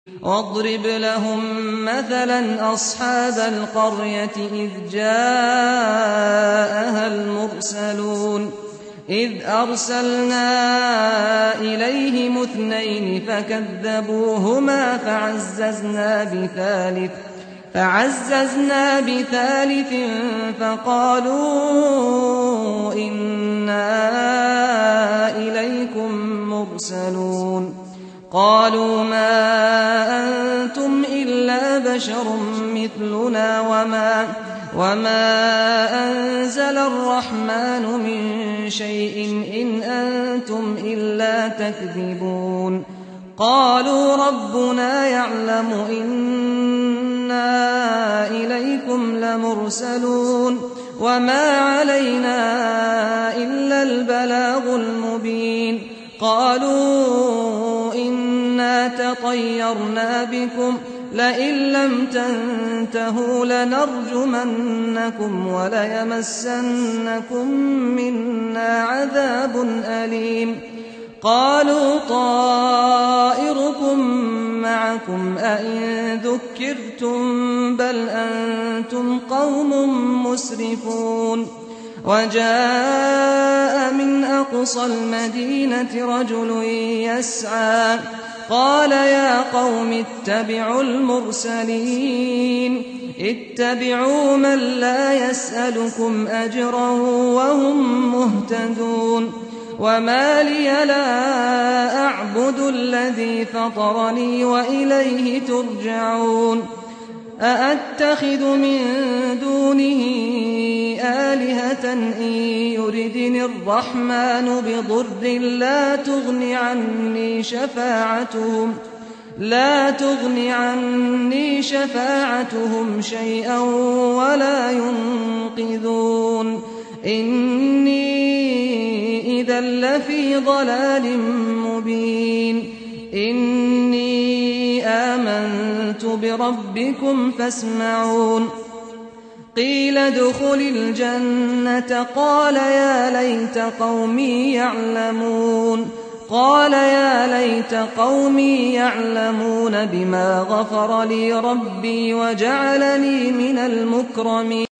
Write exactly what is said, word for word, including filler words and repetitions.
واضرب لهم مثلا أصحاب القرية إذ جاءها المرسلون إذ أرسلنا إليهم اثنين فكذبوهما فعززنا بثالث فعززنا بثالث فقالوا إنا إليكم مرسلون قالوا ما أنتم إلا بشر مثلنا وما, وما أنزل الرحمن من شيء إن أنتم إلا تكذبون قالوا ربنا يعلم إنا إليكم لمرسلون وما علينا إلا البلاغ المبين قالوا إنا تطيرنا بكم لئن لم تنتهوا لنرجمنكم وليمسنكم منا عذاب أليم قالوا طائركم معكم أئن ذكرتم بل أنتم قوم مسرفون وجاء من أقصى المدينة رجل يسعى قال يا قوم اتبعوا المرسلين اتبعوا من لا يسألكم أجرا وهم مهتدون وما لي لا أعبد الذي فطرني وإليه ترجعون أأتخذ من دونه آلهة إن يردني الرحمن بضر لا تغن عني شفاعتهم لا تغن عني شفاعتهم شيئا ولا ينقذون إني إذا لفي ضلال مبين إني آمنت بربكم فاسمعون قيل ادخل الجنة قال يا ليت قومي يعلمون قال يا ليت قومي يعلمون بما غفر لي ربي وجعلني من المكرمين